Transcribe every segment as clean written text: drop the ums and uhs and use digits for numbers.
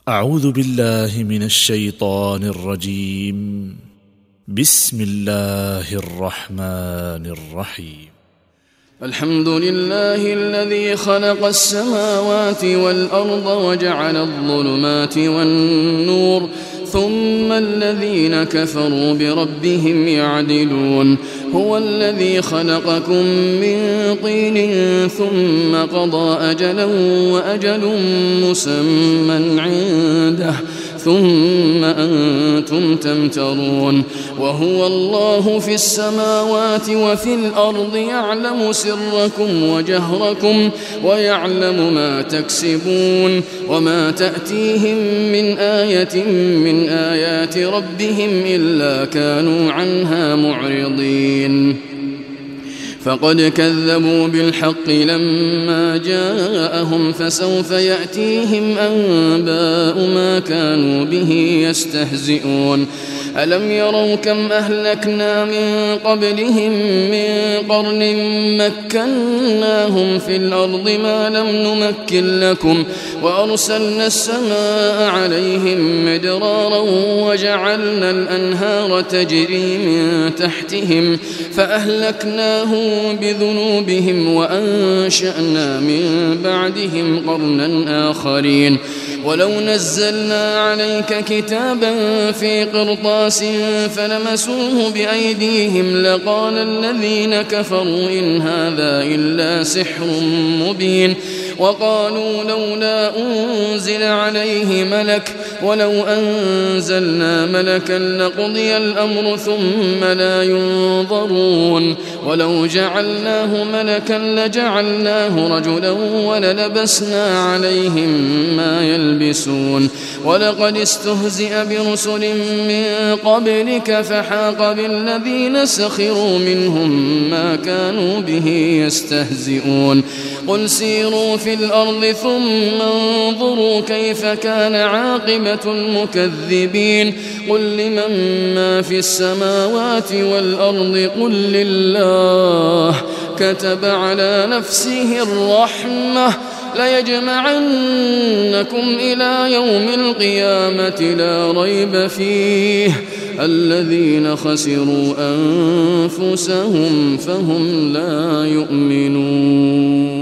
أعوذ بالله من الشيطان الرجيم. بسم الله الرحمن الرحيم. الحمد لله الذي خلق السماوات والأرض وجعل الظلمات والنور ثم الذين كفروا بربهم يعدلون. هو الذي خلقكم من طين ثم قضى أجلا وأجل مسمى عنده ثم أنتم تمترون. وهو الله في السماوات وفي الأرض يعلم سركم وجهركم ويعلم ما تكسبون وما تأتيهم من آية من آيات ربهم إلا كانوا عنها معرضين. فقد كذبوا بالحق لما جاءهم فسوف يأتيهم أنباء ما كانوا به يستهزئون. ألم يروا كم أهلكنا من قبلهم من قرن مكناهم في الأرض ما لم نمكن لكم وأرسلنا السماء عليهم مدرارا وجعلنا الأنهار تجري من تحتهم فأهلكناهم بذنوبهم وأنشأنا من بعدهم قرنا آخرين. ولو نزلنا عليك كتابا في قرطاس فلمسوه بأيديهم لقال الذين كفروا إن هذا إلا سحر مبين. وقالوا لولا أنزل عليه ملك ولو أنزلنا ملكا لقضي الأمر ثم لا ينظرون. ولو جعلناه ملكا لجعلناه رجلا وللبسنا عليهم ما يلبسون. ولقد استهزئ برسل من قبلك فحاق بالذين سخروا منهم ما كانوا به يستهزئون. قل سيروا في الأرض ثم انظروا كيف كان عاقبة المكذبين. قل لمن ما في السماوات والأرض قل لله كتب على نفسه الرحمة ليجمعنكم إلى يوم القيامة لا ريب فيه الذين خسروا أنفسهم فهم لا يؤمنون.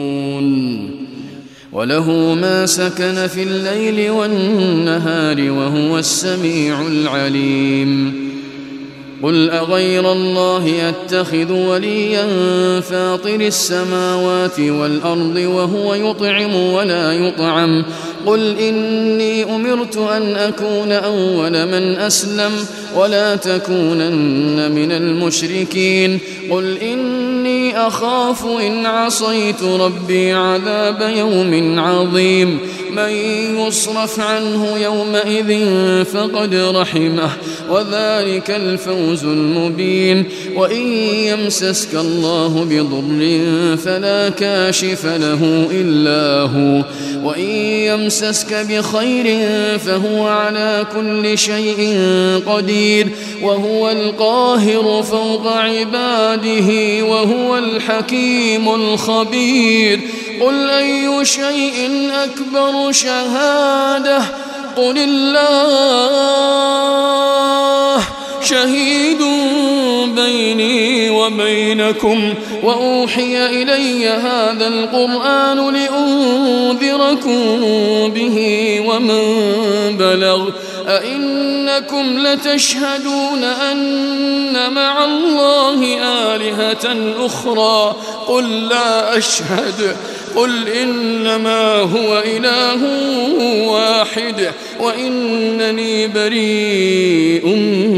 وله ما سكن في الليل والنهار وهو السميع العليم. قل أغير الله يتخذ وليا فاطر السماوات والأرض وهو يطعم ولا يطعم. قل إني أمرت أن أكون أول من أسلم ولا تكونن من المشركين. قل إني أخاف إن عصيت ربي عذاب يوم عظيم. من يصرف عنه يومئذ فقد رحمه وذلك الفوز المبين. وإن يمسسك الله بضر فلا كاشف له إلا هو وإن يمسسك بخير فهو على كل شيء قدير وهو القاهر فوق عباده وهو الحكيم الخبير. قل أي شيء أكبر شهادة قل الله شهيد بيني وبينكم وأوحي إلي هذا القرآن لأنذركم به ومن بلغ. أئنكم لتشهدون أن مع الله آلهة أخرى قل لا أشهد. قل إنما هو إله واحد وإنني بريء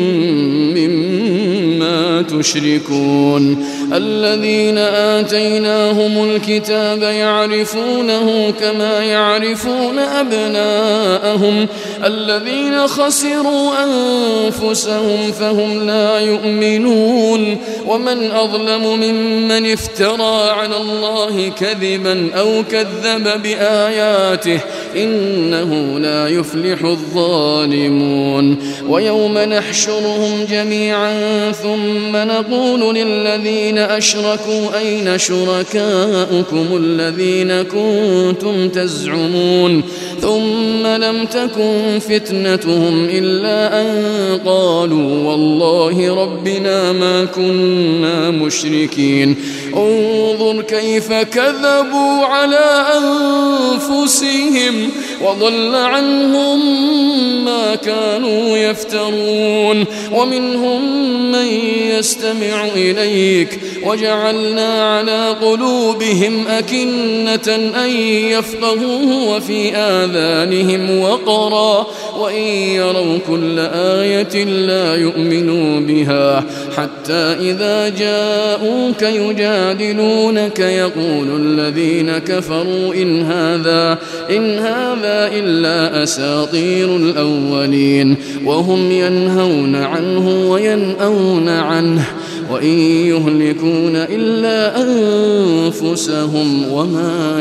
مما تشركون. الذين آتيناهم الكتاب يعرفونه كما يعرفون أبناءهم الذين خسروا أنفسهم فهم لا يؤمنون ومن أظلم ممن افترى على الله كذبا أو كذب بآياته إنه لا يفلح الظالمون ويوم نحشرهم جميعا ثم نقول للذين أشركوا أين شركاؤكم الذين كنتم تزعمون ثم لم تكن فتنتهم إلا أن قالوا والله ربنا ما كنا مشركين انظر كيف كذبوا على أنفسهم وضل عنهم ما كانوا يفترون ومنهم من يستمع إليك وجعلنا على قلوبهم أكنة أن يفقهوه وفي آذانهم وقرا وإن يروا كل آية لا يؤمنوا بها حتى إذا جاءوك يجادلونك يقول الذين كفروا إن هذا إلا أساطير الأولين وهم ينهون عنه وينأون عنه وإن يهلكون إلا أنفسهم وما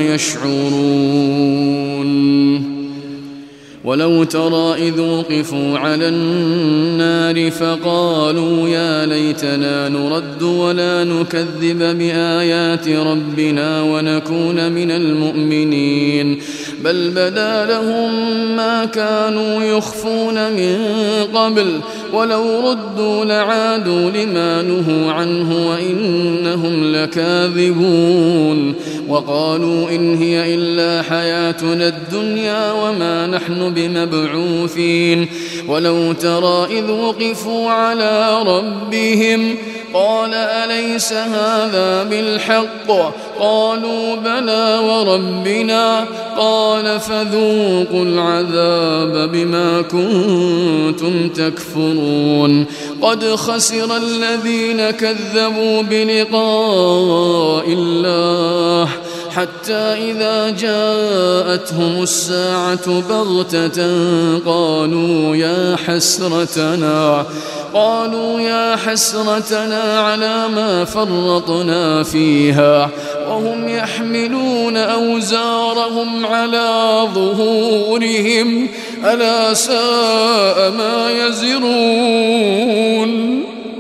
يشعرون ولو ترى إذ وقفوا على النار فقالوا يا ليتنا نرد ولا نكذب بآيات ربنا ونكون من المؤمنين بل بدا لهم ما كانوا يخفون من قبل ولو ردوا لعادوا لما نهوا عنه وإنهم لكاذبون وقالوا إن هي إلا حياتنا الدنيا وما نحن بمبعوثين ولو ترى إذ وقفوا على ربهم قال أليس هذا بالحق قالوا بلى وربنا قال فذوقوا العذاب بما كنتم تكفرون قد خسر الذين كذبوا بلقاء الله حتى إذا جاءتهم الساعة بغتة قالوا يا حسرتنا على ما فرطنا فيها وهم يحملون أوزارهم على ظهورهم ألا ساء ما يزرون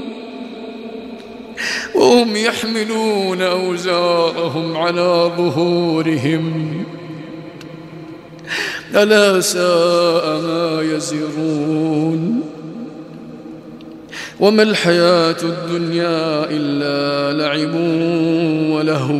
وهم يحملون أوزارهم على ظهورهم ألا ساء ما يزرون وما الحياة الدنيا إلا لعب ولهو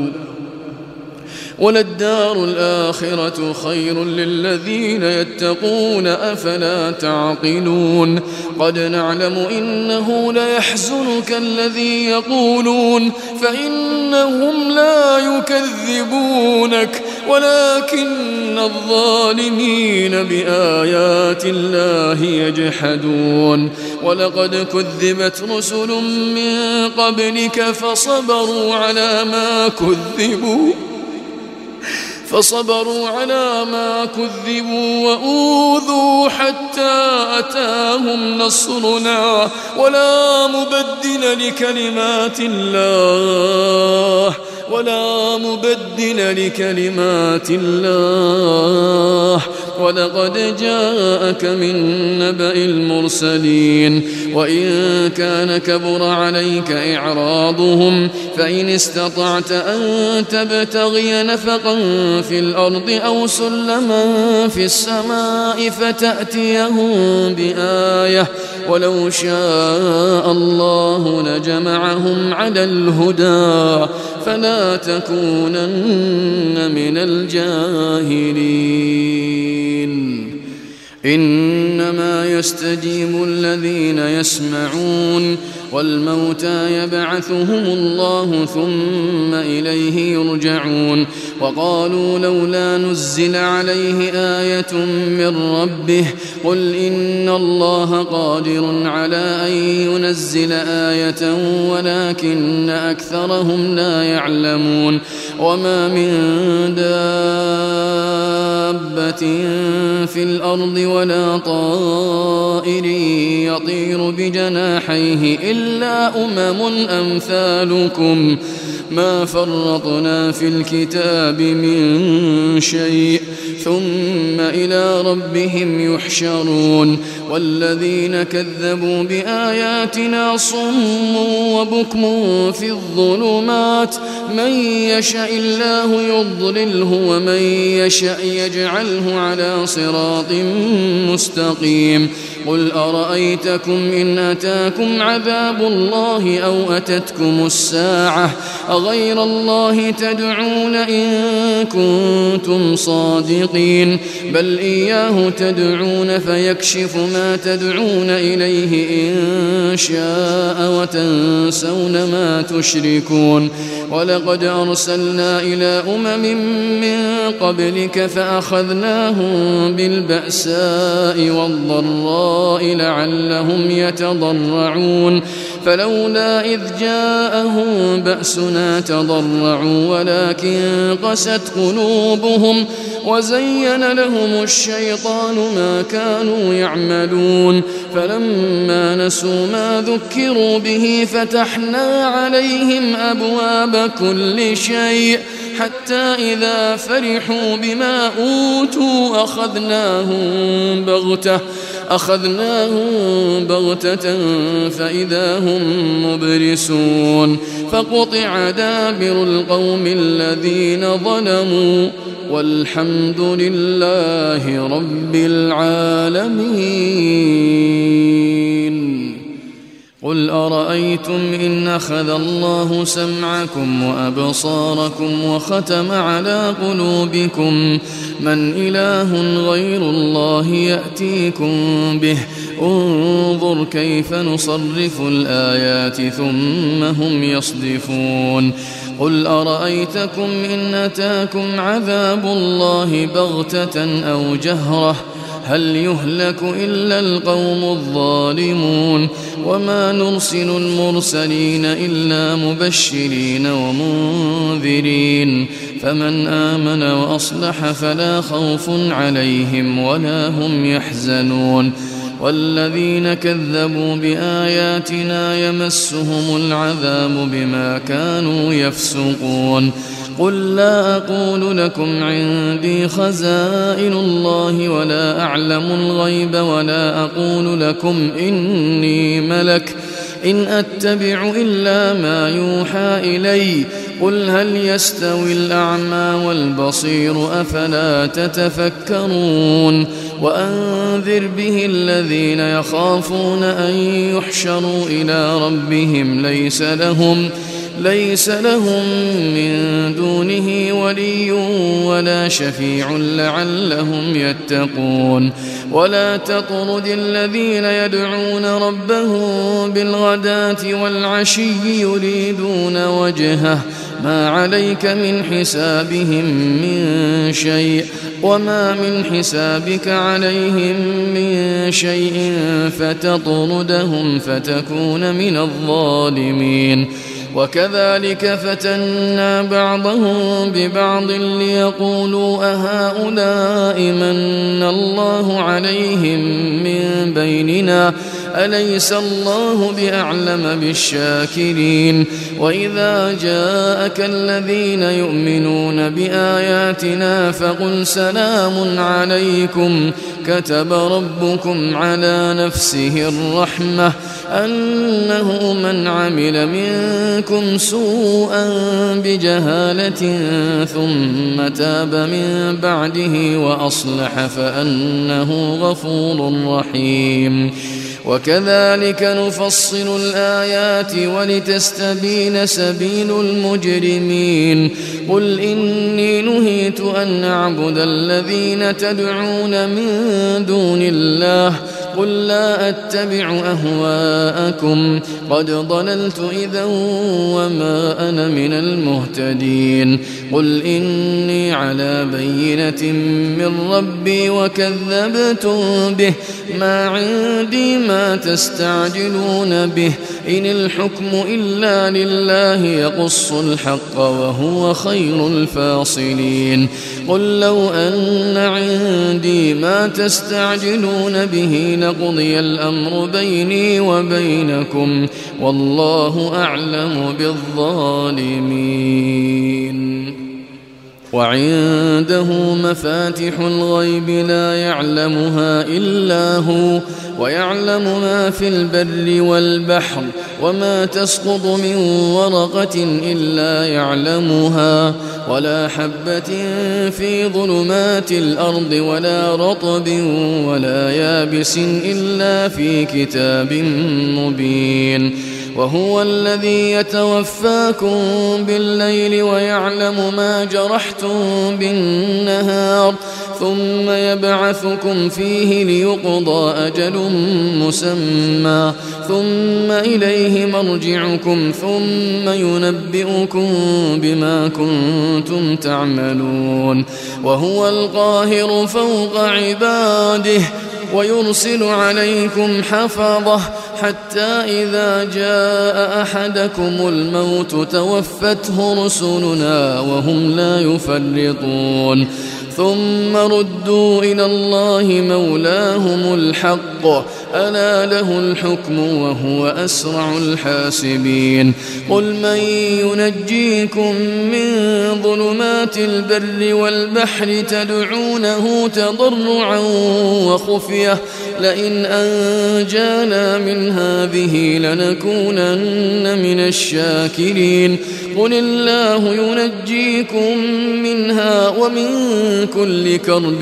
وللدار الآخرة خير للذين يتقون أفلا تعقلون قد نعلم إنه ليحزنك الذي يقولون فإنهم لا يكذبونك ولكن الظالمين بآيات الله يجحدون ولقد كذبت رسل من قبلك فصبروا على ما كذبوا وأوذوا حتى أتاهم نصرنا ولا مبدل لكلمات الله ولقد جاءك من نبأ المرسلين وإن كان كبر عليك إعراضهم فإن استطعت أن تبتغي نفقا في الأرض أو سلما في السماء فتأتيهم بآية ولو شاء الله لجمعهم على الهدى فلا تكونن من الجاهلين إنما يستجيب الذين يسمعون والموتى يبعثهم الله ثم إليه يرجعون وقالوا لولا نزل عليه آية من ربه قل إن الله قادر على أن ينزل آية ولكن أكثرهم لا يعلمون وما من دابة في الأرض ولا طائر يطير بجناحيه إلا أمثالكم ما فرطنا في الكتاب من شيء ثم إلى ربهم يحشرون والذين كذبوا بآياتنا صم وبكم في الظلمات من يشاء الله يضلله ومن يشاء يجعله على صراط مستقيم قل أرأيتكم إن أتاكم عذاب الله أو أتتكم الساعة أغير الله تدعون إن كنتم صادقين بل إياه تدعون فيكشف ما تدعون إليه إن شاء وتنسون ما تشركون ولقد أرسلنا إلى من قبلك فأخذناهم بالبأساء والضراء لعلهم يتضرعون فلولا إذ جاءهم بأسنا تضرعوا ولكن قست قلوبهم وزين لهم الشيطان ما كانوا يعملون فلما نسوا ما ذكروا به فتحنا عليهم أبواب كل شيء حتى إذا فرحوا بما أوتوا أخذناهم بغتة فإذا هم مبلسون فقطع دابر القوم الذين ظلموا والحمد لله رب العالمين قل أرأيتم إن أخذ الله سمعكم وأبصاركم وختم على قلوبكم من إله غير الله يأتيكم به انظر كيف نصرف الآيات ثم هم يصدفون قل أرأيتكم إن أتاكم عذاب الله بغتة أو جهرة هل يهلك إلا القوم الظالمون وما نرسل المرسلين إلا مبشرين ومنذرين فمن آمن وأصلح فلا خوف عليهم ولا هم يحزنون والذين كذبوا بآياتنا يمسهم العذاب بما كانوا يفسقون قل لا أقول لكم عندي خزائن الله ولا أعلم الغيب ولا أقول لكم إني ملك إن أتبع إلا ما يوحى إلي قل هل يستوي الأعمى والبصير أفلا تتفكرون وأنذر به الذين يخافون أن يحشروا إلى ربهم ليس لهم من دونه ولي ولا شفيع لعلهم يتقون ولا تطرد الذين يدعون ربهم بالغداة والعشي يريدون وجهه ما عليك من حسابهم من شيء وما من حسابك عليهم من شيء فتطردهم فتكون من الظالمين وكذلك فتنا بعضهم ببعض ليقولوا أهؤلاء من الله عليهم من بيننا أليس الله بأعلم بالشاكرين وإذا جاءك الذين يؤمنون بآياتنا فقل سلام عليكم كتب ربكم على نفسه الرحمة أنه من عمل منكم سوءا بجهالة ثم تاب من بعده وأصلح فأنه غفور رحيم وكذلك نفصل الآيات ولتستبين سبيل المجرمين قل إني نهيت أن أعبد الذين تدعون من دون الله قل لا أتبع أهواءكم قد ضللت إذا وما أنا من المهتدين قل إني على بينة من ربي وكذبتم به ما عندي ما تستعجلون به إن الحكم إلا لله يقص الحق وهو خير الفاصلين قل لو أن عندي ما تستعجلون به لقضي الأمر بيني وبينكم والله أعلم بالظالمين وعنده مفاتح الغيب لا يعلمها إلا هو ويعلم ما في البر والبحر وما تسقط من ورقة إلا يعلمها ولا حبة في ظلمات الأرض ولا رطب ولا يابس إلا في كتاب مبين وهو الذي يتوفاكم بالليل ويعلم ما جرحتم بالنهار ثم يبعثكم فيه ليقضى أجل مسمى ثم إليه مرجعكم ثم ينبئكم بما كنتم تعملون وهو القاهر فوق عباده ويرسل عليكم حفظه حتى إذا جاء أحدكم الموت توفته رسلنا وهم لا يفرطون ثم ردوا إلى الله مولاهم الحق ألا له الحكم وهو أسرع الحاسبين قل من ينجيكم من ظلمات البر والبحر تدعونه تضرعا وخفية لئن أنجانا من هذه لنكونن من الشاكرين قل الله ينجيكم منها ومن كل كرب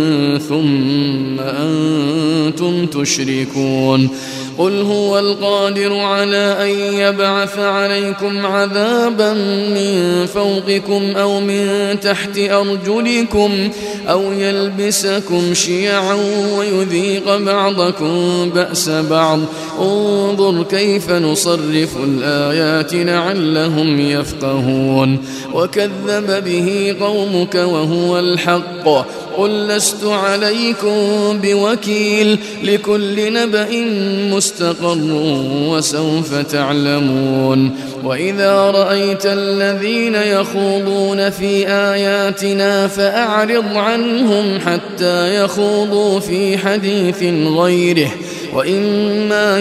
ثم أنتم تشركون قل هو القادر على أن يبعث عليكم عذابا من فوقكم أو من تحت أرجلكم أو يلبسكم شيعا ويذيق بعضكم بأس بعض انظر كيف نصرف الآيات لعلهم يفقهون وكذب به قومك وهو الحق قل لست عليكم بوكيل لكل نبأ مستقر وسوف تعلمون وإذا رأيت الذين يخوضون في آياتنا فأعرض عنهم حتى يخوضوا في حديث غيره وإما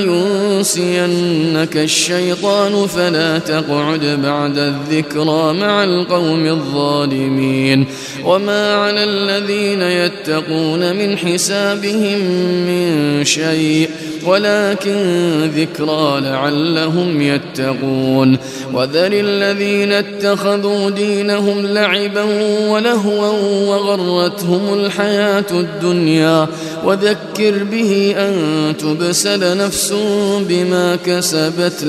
ينسينك الشيطان فلا تقعد بعد الذكرى مع القوم الظالمين وما على الذين يتقون من حسابهم من شيء ولكن ذكرى لعلهم يتقون وذر الذين اتخذوا دينهم لعبا ولهوا وغرتهم الحياة الدنيا وذكر به أن تبسل نفس بما كسبت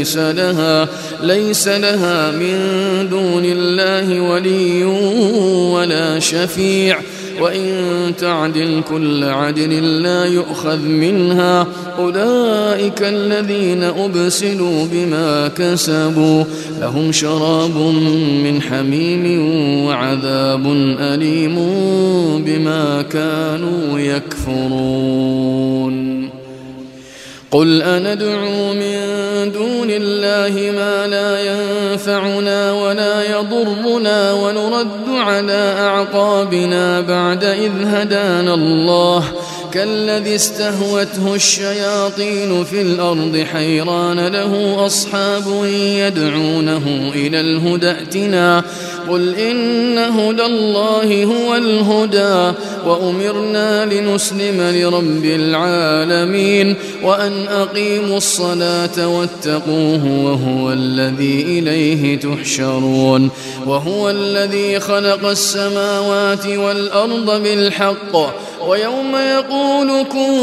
ليس لها من دون الله ولي ولا شفيع وإن تعدل كل عدل لا يؤخذ منها أولئك الذين أبسلوا بما كسبوا لهم شراب من حميم وعذاب أليم بما كانوا يكفرون قل أندعو من دون الله ما لا ينفعنا ولا يضرنا ونرد على أعقابنا بعد إذ هدانا الله كالذي استهوته الشياطين في الأرض حيران له أصحاب يدعونه إلى الهدى ائتنا قل إن هدى الله هو الهدى وأمرنا لنسلم لرب العالمين وأن أقيموا الصلاة واتقوه وهو الذي إليه تحشرون وهو الذي خلق السماوات والأرض بالحق ويوم يقول كن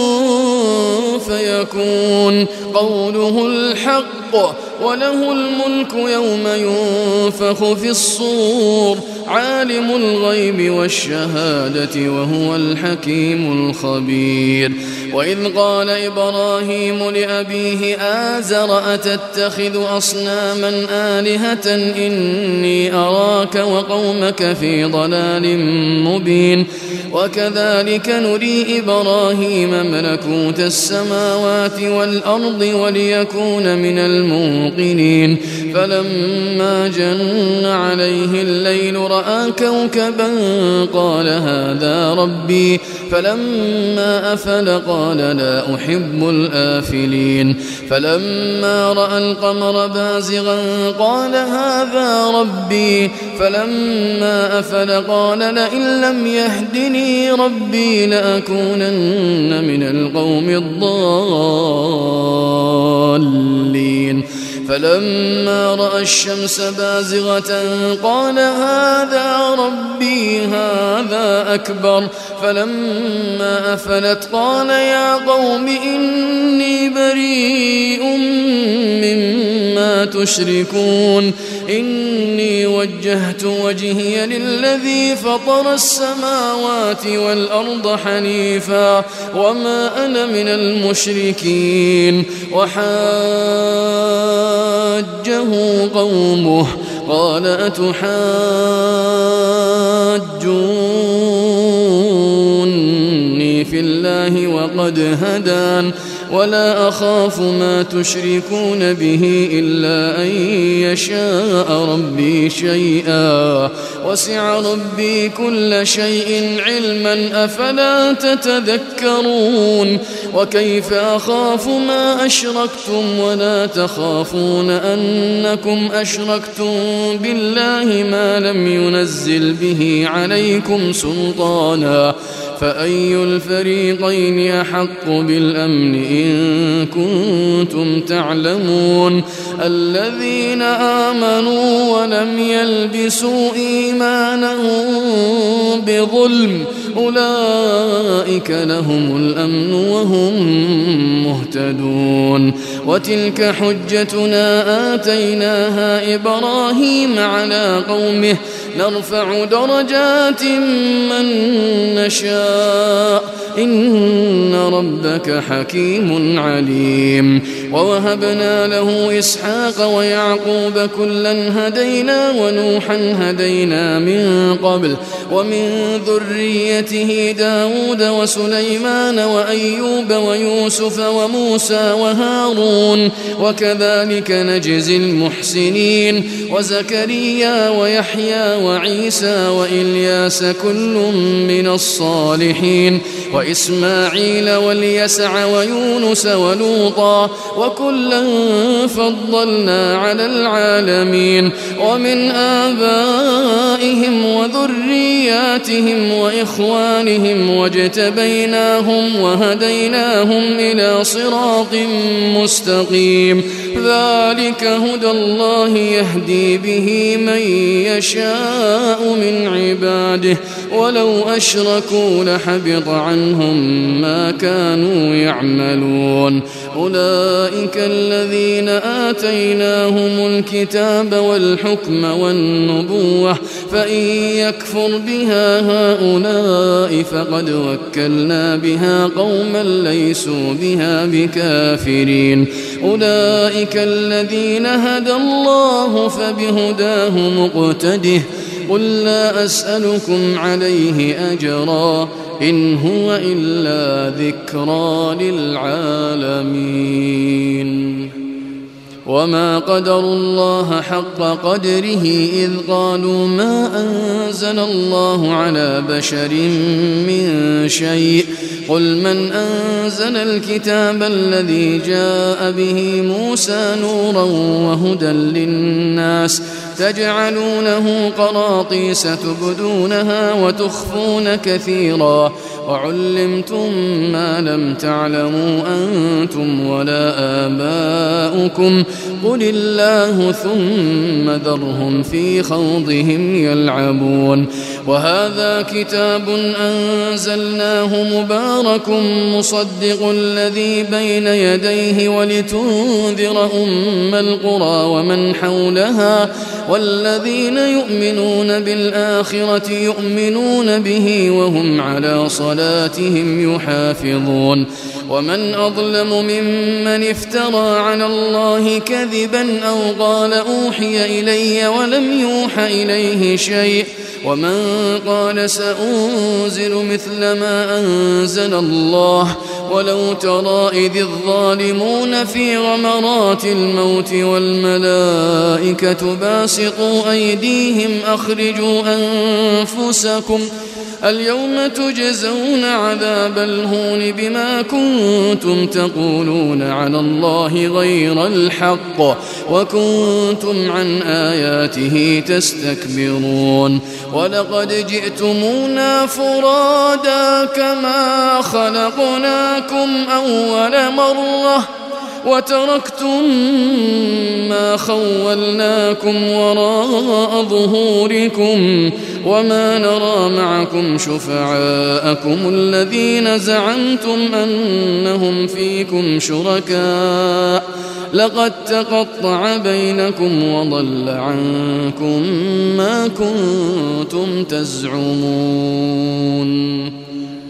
فيكون قوله الحق وله الملك يوم ينفخ في الصور عالم الغيب والشهادة وهو الحكيم الخبير وإذ قال إبراهيم لأبيه آزر أتتخذ أصناما آلهة إني أراك وقومك في ضلال مبين وكذلك نري إبراهيم ملكوت السماوات والأرض وليكون من الموقنين فلما جن عليه الليل رأى كوكبا قال هذا ربي فلما أفل قال لا أحب الآفلين فلما رأى القمر بازغا قال هذا ربي فلما أفل قال لئن لم يهدني ربي لأكونن من القوم الضالين فلما رأى الشمس بازغة قال هذا ربي هذا أكبر فلما أفلت قال يا قوم إني بريء مما تشركون إني وجهت وجهي للذي فطر السماوات والأرض حنيفا وما أنا من المشركين وحاجه قومه قال أتحاجوني في الله وقد هدان ولا أخاف ما تشركون به إلا أن يشاء ربي شيئا وسع ربي كل شيء علما أفلا تتذكرون وكيف أخاف ما أشركتم ولا تخافون أنكم أشركتم بالله ما لم ينزل به عليكم سلطانا فأي الفريقين أحق بالأمن إن كنتم تعلمون الذين آمنوا ولم يلبسوا إيمانهم بظلم أولئك لهم الأمن وهم مهتدون وتلك حجتنا آتيناها إبراهيم على قومه نرفع درجات من نشاء إن ربك حكيم عليم ووهبنا له إسحاق ويعقوب كلا هدينا ونوحا هدينا من قبل ومن ذريته داود وسليمان وأيوب ويوسف وموسى وهارون وكذلك نجزي المحسنين وزكريا ويحيى وعيسى وإلياس كل من الصالحين وإسماعيل واليسع ويونس ولوطا وكلا فضلنا على العالمين ومن آبائهم وذرياتهم وإخوانهم واجتبيناهم وهديناهم إلى صراط مستقيم ذلك هدى الله يهدي به من يشاء من عباده ولو أشركوا لحبط عنهم ما كانوا يعملون أولئك الذين آتيناهم الكتاب والحكم والنبوة فإن يكفر بها هؤلاء فقد وكلنا بها قوما ليسوا بها بكافرين أولئك الذين هدى الله فبهداه مقتده قل لا أسألكم عليه أجرا إن هو إلا ذكرى للعالمين وما قدروا الله حق قدره إذ قالوا ما أنزل الله على بشر من شيء قل من أنزل الكتاب الذي جاء به موسى نورا وهدى للناس تجعلونه قراطيس تبدونها وتخفون كثيرا وعلمتم ما لم تعلموا أنتم ولا آباؤكم قل الله ثم ذرهم في خوضهم يلعبون وهذا كتاب أنزلناه مبارك مصدق الذي بين يديه ولتنذر أم القرى ومن حولها والذين يؤمنون بالآخرة يؤمنون به وهم على صلاتهم يحافظون ومن أظلم ممن افترى على الله كذبا أو قال أوحي إلي ولم يوح إليه شيء ومن قال سأنزل مثل ما أنزل الله ولو ترى إذ الظالمون في غمرات الموت والملائكة باسطوا أيديهم أخرجوا أنفسكم اليوم تجزون عذاب الهون بما كنتم تقولون على الله غير الحق وكنتم عن آياته تستكبرون ولقد جئتمونا فرادا كما خلقناكم أول مرة وتركتم ما خولناكم وراء ظهوركم وما نرى معكم شفعاءكم الذين زعمتم أنهم فيكم شركاء لقد تقطع بينكم وضل عنكم ما كنتم تزعمون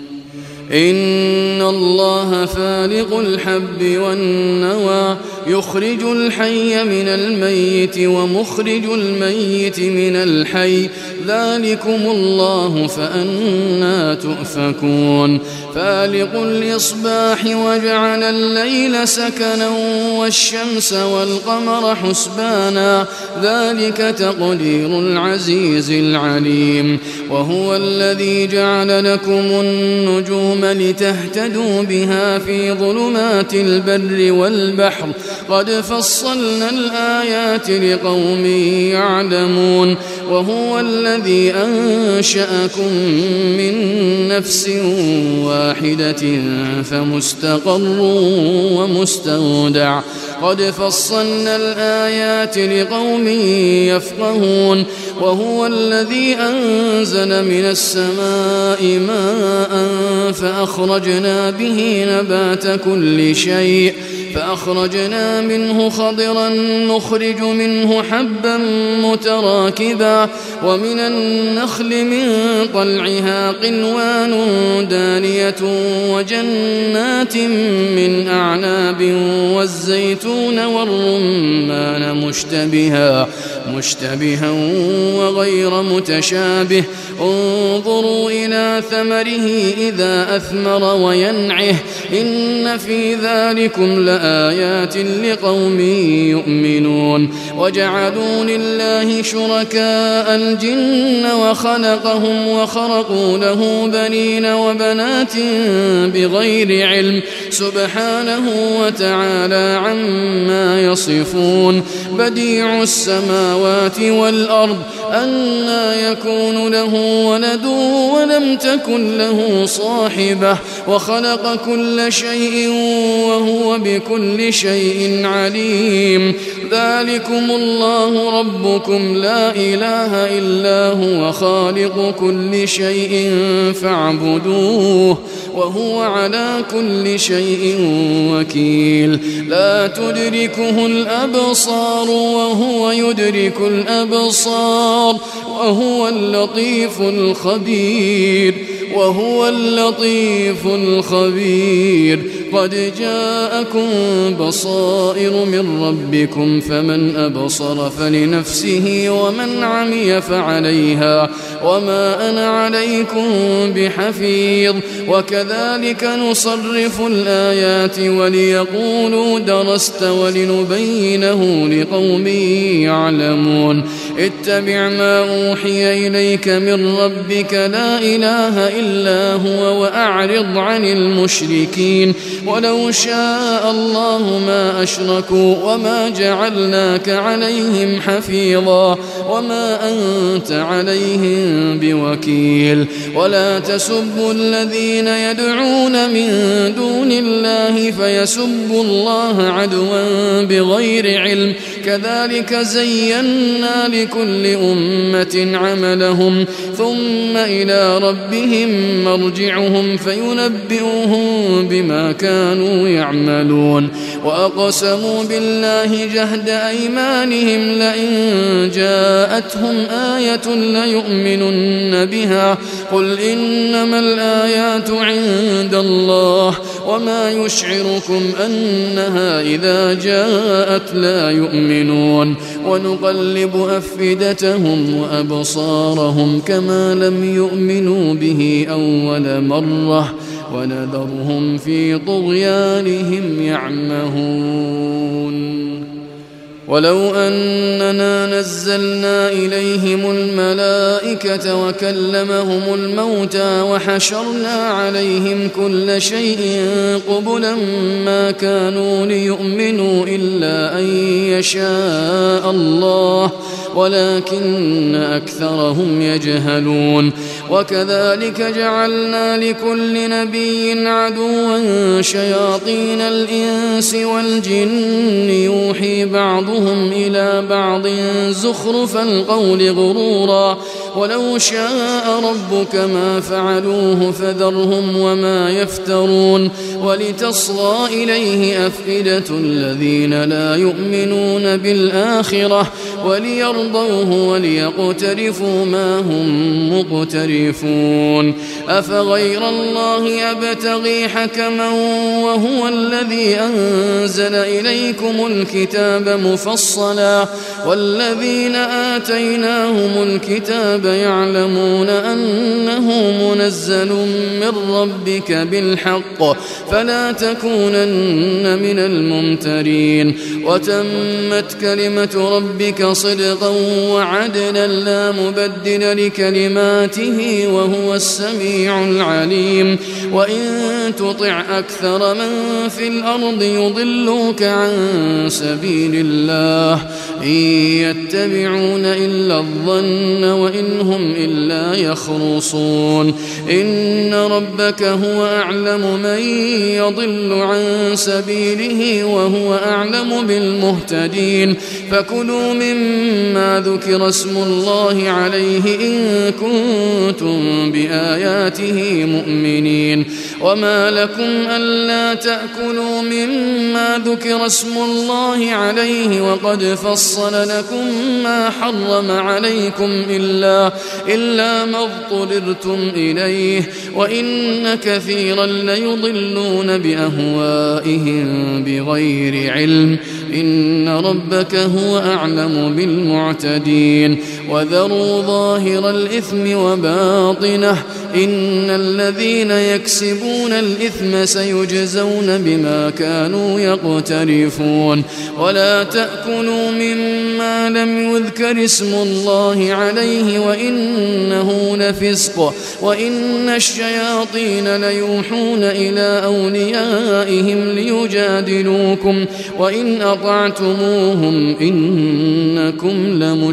إن الله فالق الحب والنوى يخرج الحي من الميت ومخرج الميت من الحي ذلكم الله فأنى تؤفكون فالق الإصباح وجعل الليل سكنا والشمس والقمر حسبانا ذلك تقدير العزيز العليم وهو الذي جعل لكم النجوم لتهتدوا بها في ظلمات البر والبحر قد فصلنا الآيات لقوم يعلمون وهو الذي أنشأكم من نفس واحدة فمستقر ومستودع قد فصلنا الآيات لقوم يفقهون وهو الذي أنزل من السماء ماء فأخرجنا به نبات كل شيء فأخرجنا منه خضرا نخرج منه حبا متراكبا ومن النخل من طلعها قنوان دانية وجنات من أعناب والزيتون والرمان مشتبها وغير متشابه انظروا إلى ثمره إذا أثمر وينعه إن في ذلكم لآيات لقوم يؤمنون وجعلوا لله شركاء الجن وخلقهم وخرقوا له بنين وبنات بغير علم سبحانه وتعالى عما يصفون بديع السماوات والأرض أنى يكون له ولد ولم تكن له صاحبة وخلق كل شيء وهو بكل شيء عليم ذلكم الله ربكم لا إله إلا هو خالق كل شيء فاعبدوه وهو على كل شيء وكيل لا تدركه الأبصار وهو يدرك الأبصار وهو اللطيف الخبير قد جاءكم بصائر من ربكم فمن أبصر فلنفسه ومن عمي فعليها وما أنا عليكم بحفيظ وكذلك نصرف الآيات وليقولوا درست ولنبينه لقوم يعلمون اتبع ما أوحي إليك من ربك لا إله إلا هو وأعرض عن المشركين ولو شاء الله ما أشركوا وما جعلناك عليهم حفيظا وما أنت عليهم بوكيل ولا تسبوا الذين يدعون من دون الله فيسبوا الله عدوا بغير علم كذلك زينا لكل أمة عملهم ثم إلى ربهم مرجعهم فينبئهم بما كانوا يعملون وأقسموا بالله جهد أيمانهم لئن جاءتهم آية ليؤمنن بها قل إنما الآيات عند الله وما يشعركم أنها إذا جاءت لا يؤمنون يؤمنون ونقلب أفئدتهم وأبصارهم كما لم يؤمنوا به أول مرة ونذرهم في طغيانهم يعمهون ولو أننا نزلنا إليهم الملائكة وكلمهم الموتى وحشرنا عليهم كل شيء قبلا ما كانوا ليؤمنوا إلا أن يشاء الله ولكن أكثرهم يجهلون وكذلك جعلنا لكل نبي عدوا شياطين الإنس والجن يوحي بعضهم إلى بعض زخرف القول غرورا ولو شاء ربك ما فعلوه فذرهم وما يفترون ولتصغى إليه أفئدة الذين لا يؤمنون بالآخرة وليرضوه وليقترفوا ما هم مقترفون أفغير الله يبتغي حكما وهو الذي أنزل إليكم الكتاب مفصلا والذين آتيناهم الكتاب يعلمون أنه منزل من ربك بالحق فلا تكونن من الممترين وتمت كلمة ربك صدقا وعدلا لا مبدل لكلماته وهو السميع العليم وإن تطع أكثر من في الأرض يضلوك عن سبيل الله إن يتبعون إلا الظن وإن هم إلا يخرصون إن ربك هو أعلم من يضل عن سبيله وهو أعلم بالمهتدين فكلوا مما ذكر اسم الله عليه إن كنتم بآياته مؤمنين وما لكم ألا تأكلوا مما ذكر اسم الله عليه وقد فصل لكم ما حرم عليكم إلا ما اضطررتم إليه وإن كثيرا ليضلون بأهوائهم بغير علم إن ربك هو أعلم بالمعتدين وذروا ظاهر الإثم وباطنه إن الذين يكسبون الإثم سيجزون بما كانوا يقترفون ولا تأكلوا مما لم يذكر اسم الله عليه وإنه لفسق وإن الشياطين ليوحون إلى أوليائهم ليجادلوكم وإن أطعتموهم إنكم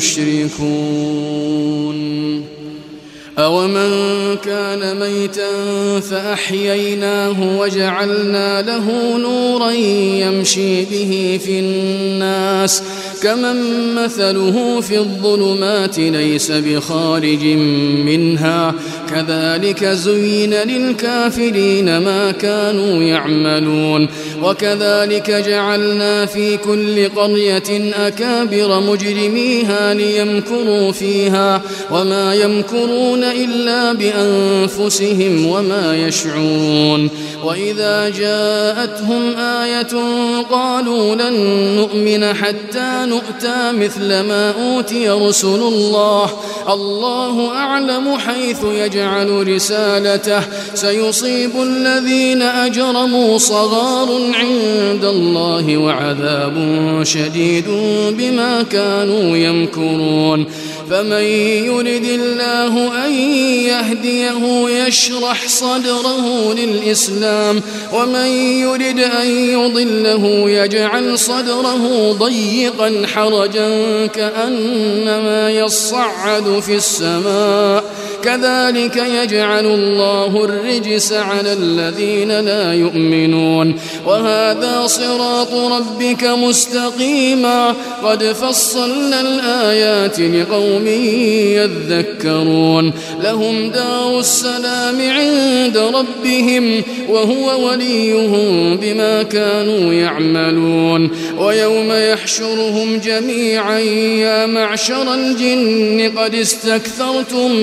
لمشركون أومن كان ميتا فأحييناه وجعلنا له نورا يمشي به في الناس كمن مثله في الظلمات ليس بخارج منها كذلك زين للكافرين ما كانوا يعملون وكذلك جعلنا في كل قرية أكابر مجرميها ليمكروا فيها وما يمكرون إلا بأنفسهم وما يشعرون وإذا جاءتهم آية قالوا لن نؤمن حتى نؤتى مثل ما أوتي رسل الله أعلم حيث يجعل رسالته سيصيب الذين أجرموا صغار عند الله وعذاب شديد بما كانوا يمكرون فمن يرد الله أن يهديه يشرح صدره للإسلام ومن يرد أن يضله يجعل صدره ضيقا حرجا كأنما يصعد في السماء كذلك يجعل الله الرجس على الذين لا يؤمنون وهذا صراط ربك مستقيما قد فصلنا الآيات لقوم يذكرون لهم دار السلام عند ربهم وهو وليهم بما كانوا يعملون ويوم يحشرهم جميعا يا معشر الجن قد استكثرتم من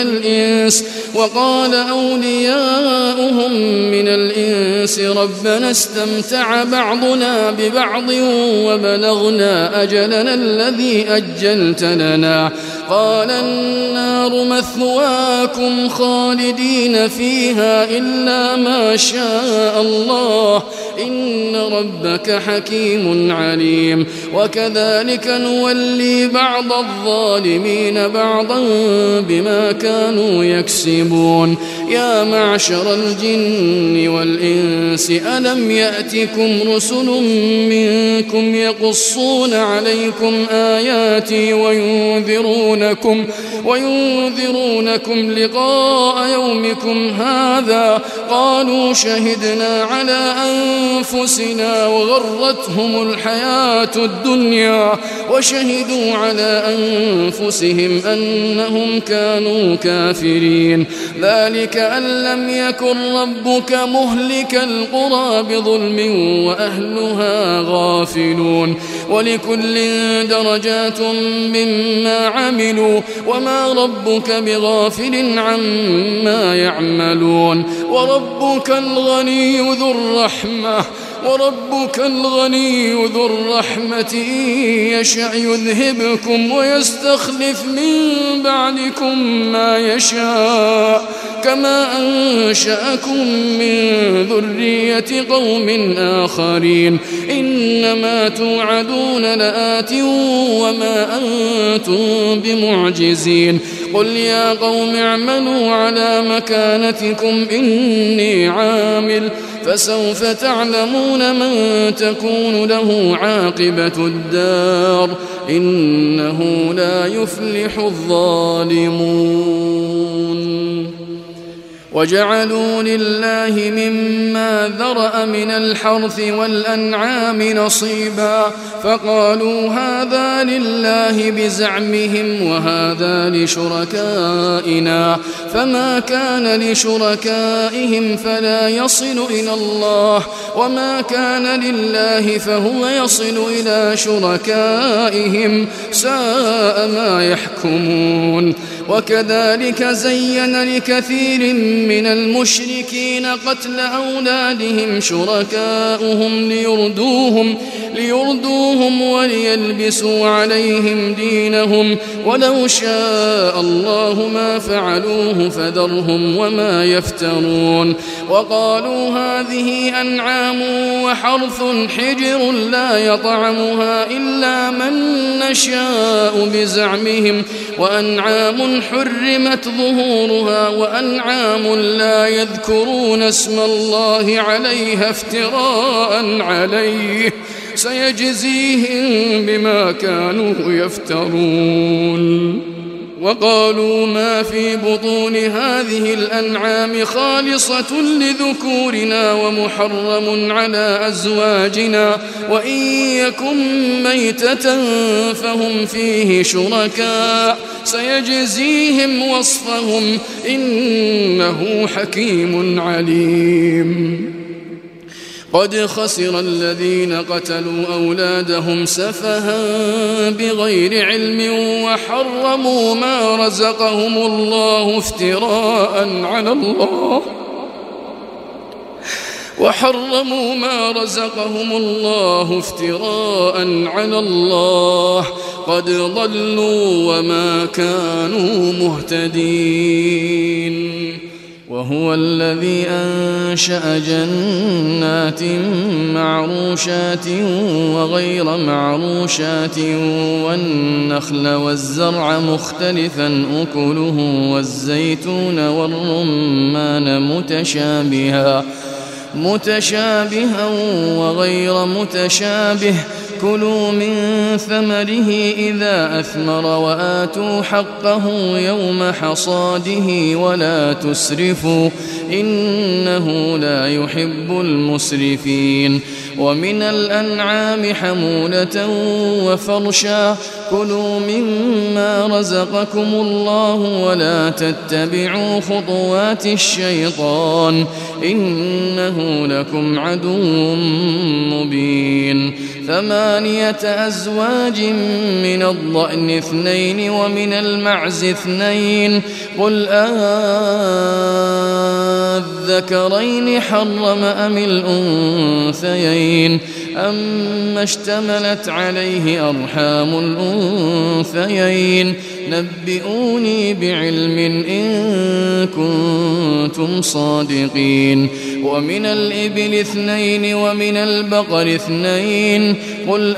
الإنس. وقال أولياؤهم من الإنس ربنا استمتع بعضنا ببعض وبلغنا أجلنا الذي أجلت لنا. قال النار مثواكم خالدين فيها إلا ما شاء الله إن ربك حكيم عليم. وكذلك نولي بعض الظالمين بعضا بما كانوا يكسبون. يا معشر الجن والإنس ألم يأتكم رسل منكم يقصون عليكم آياتي وينذرونكم لقاء يومكم هذا؟ قالوا شهدنا على أنفسنا وغرتهم الحياة الدنيا وشهدوا على أنفسهم أنهم كانوا كافرين. ذلك أن لم يكن ربك مهلك القرى بظلم وأهلها غافلون. ولكل درجات مما عملوا وما ربك بغافل عما يعملون. وربك الغني ذو الرحمة إن يشأ يذهبكم ويستخلف من بعدكم ما يشاء كما أنشأكم من ذرية قوم آخرين. إنما توعدون لآت وما أنتم بمعجزين. قل يا قوم اعملوا على مكانتكم إني عامل فسوف تعلمون من تكون له عاقبة الدار إنه لا يفلح الظالمون. وجعلوا لله مما ذرأ من الحرث والأنعام نصيبا فقالوا هذا لله بزعمهم وهذا لشركائنا فما كان لشركائهم فلا يصل إلى الله وما كان لله فهو يصل إلى شركائهم ساء ما يحكمون. وكذلك زين لكثير من المشركين قتل أولادهم شركاؤهم ليردوهم وليلبسوا عليهم دينهم ولو شاء الله ما فعلوه فذرهم وما يفترون. وقالوا هذه أنعام وحرث حجر لا يطعمها إلا من نشاء بزعمهم وأنعام حرمت ظهورها وأنعام لا يذكرون اسم الله عليها افتراء عليه سيجزيهم بما كانوا يفترون. وقالوا ما في بطون هذه الأنعام خالصة لذكورنا ومحرم على أزواجنا وإن يكن ميتة فهم فيه شركاء سيجزيهم وصفهم إنه حكيم عليم. قد خسر الذين قتلوا أولادهم سفها بغير علم وحرموا ما رزقهم الله افتراء على الله قد ضلوا وما كانوا مهتدين. وهو الذي أنشأ جنات معروشات وغير معروشات والنخل والزرع مختلفا أكله والزيتون والرمان متشابها وغير متشابه كلوا من ثمره إذا أثمر وآتوا حقه يوم حصاده ولا تسرفوا إنه لا يحب المسرفين. ومن الأنعام حمولة وفرشا كلوا مما رزقكم الله ولا تتبعوا خطوات الشيطان إنه لكم عدو مبين 8 أزواج من الضأن 2 ومن المعز 2 قل أذكرين حرم أم الأنثيين أما اشتملت عليه أرحام الأنثيين نبئوني بعلم إن كنتم صادقين ومن الإبل 2 ومن البقر 2 قل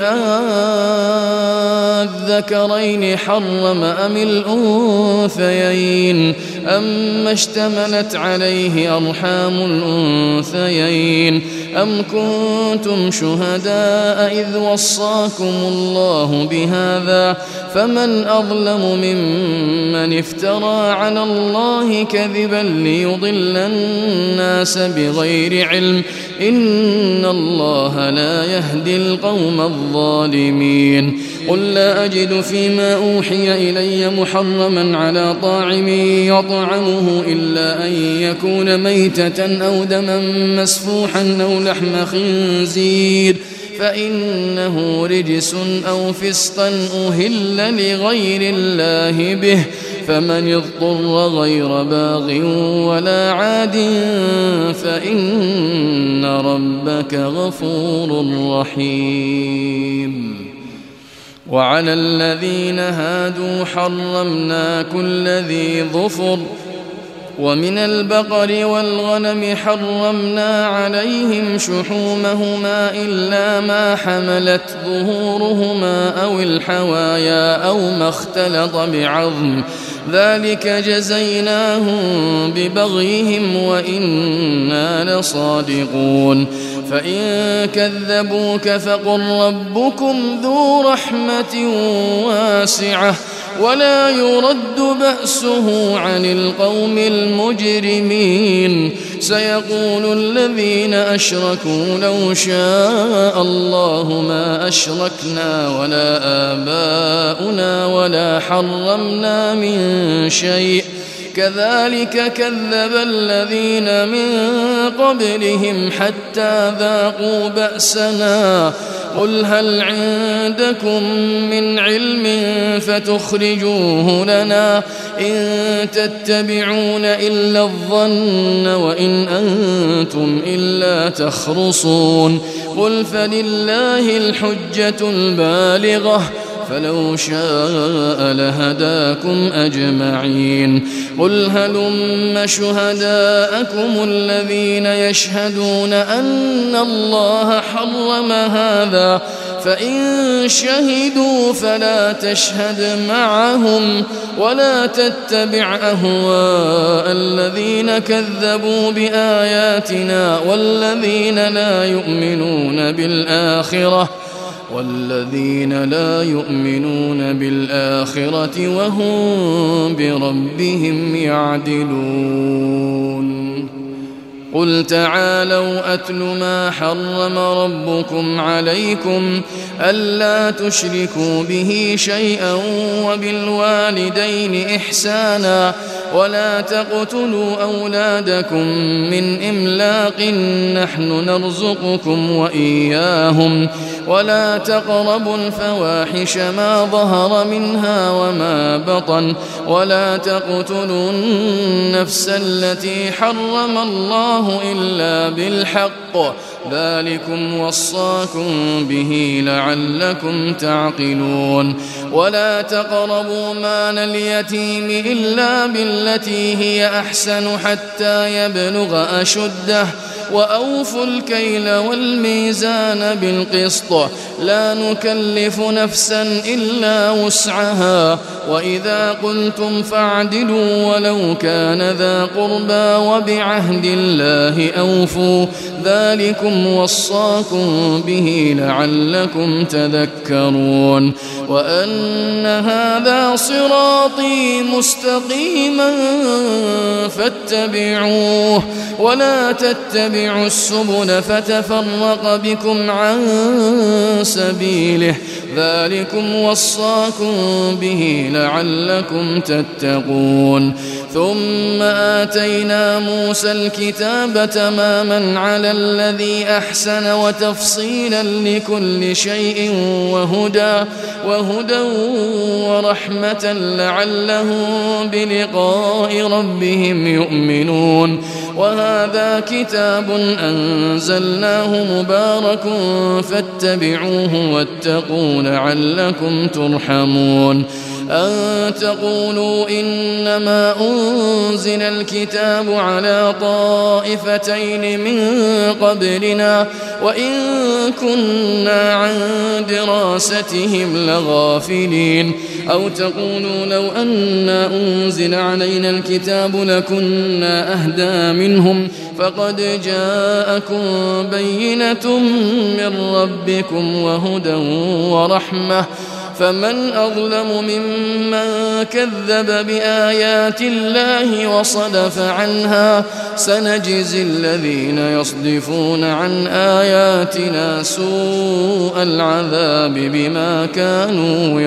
أذكرين حرم أم الأنثيين أما اشتملت عليه أرحام الأنثيين أم كنتم شهداء إذ وصاكم الله بهذا فمن أظلم ممن افترى على الله كذبا ليضل الناس بغير علم إن الله لا يهدي القوم الظالمين قل لا أجد فيما أوحي إلي محرما على طاعم يطعمه إلا أن يكون ميتة أو دما مسفوحا أو لحم خنزير فإنه رجس أو فسقا أهل لغير الله به فمن اضطر غير باغ ولا عاد فإن ربك غفور رحيم وعلى الذين هادوا حرمنا كل ذي ظفر ومن البقر والغنم حرمنا عليهم شحومهما إلا ما حملت ظهورهما أو الحوايا أو ما اختلط بعظم ذلك جزيناهم ببغيهم وإنا لصادقون فإن كذبوك فقل ربكم ذو رحمة واسعة ولا يرد بأسه عن القوم المجرمين سيقول الذين أشركوا لو شاء الله ما أشركنا ولا آباؤنا ولا حرمنا من شيء كذلك كذب الذين من قبلهم حتى ذاقوا بأسنا قل هل عندكم من علم فتخرجوه لنا إن تتبعون إلا الظن وإن أنتم إلا تخرصون قل فلله الحجة البالغة فلو شاء لهداكم أجمعين قل هلم شهداءكم الذين يشهدون أن الله حرم هذا فإن شهدوا فلا تشهد معهم ولا تتبع أهواء الذين كذبوا بآياتنا والذين لا يؤمنون بالآخرة وهم بربهم يعدلون قل تعالوا أتل ما حرم ربكم عليكم ألا تشركوا به شيئا وبالوالدين إحسانا ولا تقتلوا أولادكم من إملاق نحن نرزقكم وإياهم ولا تقربوا الفواحش ما ظهر منها وما بطن ولا تقتلوا النفس التي حرم الله إلا بالحق ذلكم وصاكم به لعلكم تعقلون ولا تقربوا مال اليتيم إلا بالتي هي أحسن حتى يبلغ أشده وأوفوا الكيل والميزان بالقسط لا نكلف نفسا إلا وسعها وإذا قلتم فاعدلوا ولو كان ذا قربى وبعهد الله أوفوا ذلكم وصاكم به لعلكم تذكرون وأن هذا صراطي مستقيما فاتبعوه ولا تتبعوا السبل فتفرق بكم عن سبيله ذلكم وصاكم به لعلكم تتقون ثم آتينا موسى الكتاب تماما على الذي أحسن وتفصيلا لكل شيء وهدى ورحمة لعلهم بلقاء ربهم يؤمنون وهذا كتاب أنزلناه مبارك فاتبعوه واتقوا لعلكم ترحمون أن تقولوا إنما أنزل الكتاب على طائفتين من قبلنا وإن كنا عن دراستهم لغافلين أو تقولوا لو أنا أنزل علينا الكتاب لكنا أهدى منهم فقد جاءكم بينة من ربكم وهدى ورحمة فمن أظلم ممن كذب بآيات الله وصدف عنها سنجزي الذين يصدفون عن آياتنا سوء العذاب بما كانوا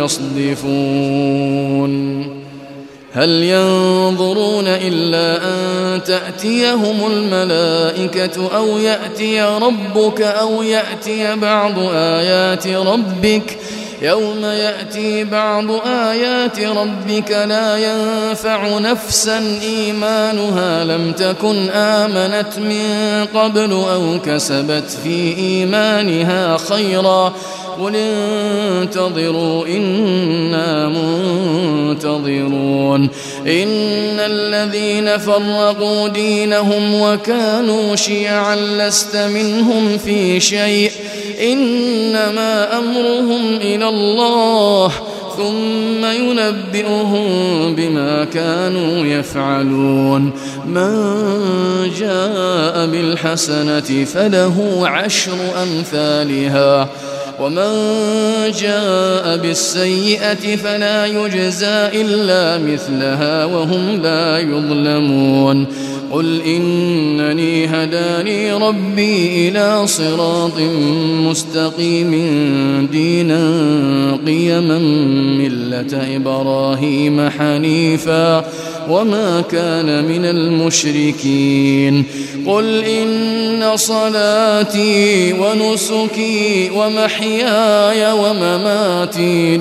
يصدفون هل ينظرون إلا أن تأتيهم الملائكة أو يأتي ربك أو يأتي بعض آيات ربك يوم يأتي بعض آيات ربك لا ينفع نفسا إيمانها لم تكن آمنت من قبل أو كسبت في إيمانها خيرا قل انتظروا إنا منتظرون إن الذين فرقوا دينهم وكانوا شيعا لست منهم في شيء إنما أمرهم إلى الله ثم ينبئهم بما كانوا يفعلون من جاء بالحسنة فله 10 أمثالها ومن جاء بالسيئة فلا يجزى إلا مثلها وهم لا يظلمون قل إنني هداني ربي إلى صراط مستقيم دينا قيما ملة إبراهيم حنيفا وما كان من المشركين قل إن صلاتي ونسكي ومحياي ومماتي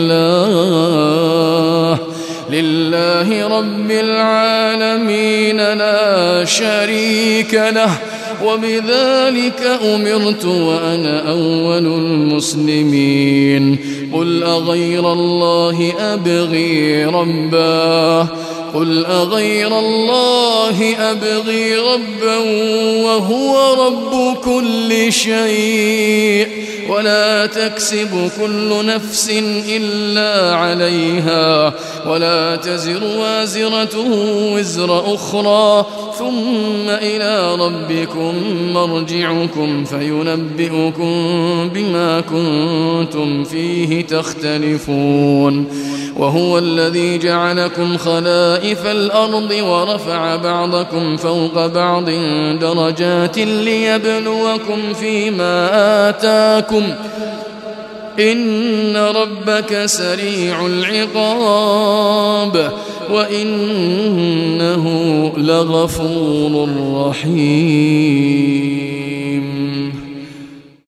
لله رب العالمين لا شريك له وبذلك أمرت وأنا أول المسلمين قل أغير الله أبغي ربا وهو رب كل شيء ولا تكسب كل نفس إلا عليها ولا تزر وازرة وزر أخرى ثم إلى ربكم مرجعكم فينبئكم بما كنتم فيه تختلفون وهو الذي جعلكم خلائف الأرض ورفع بعضكم فوق بعض درجات ليبلوكم فيما آتاكم إن ربك سريع العقاب وإنه لغفور رحيم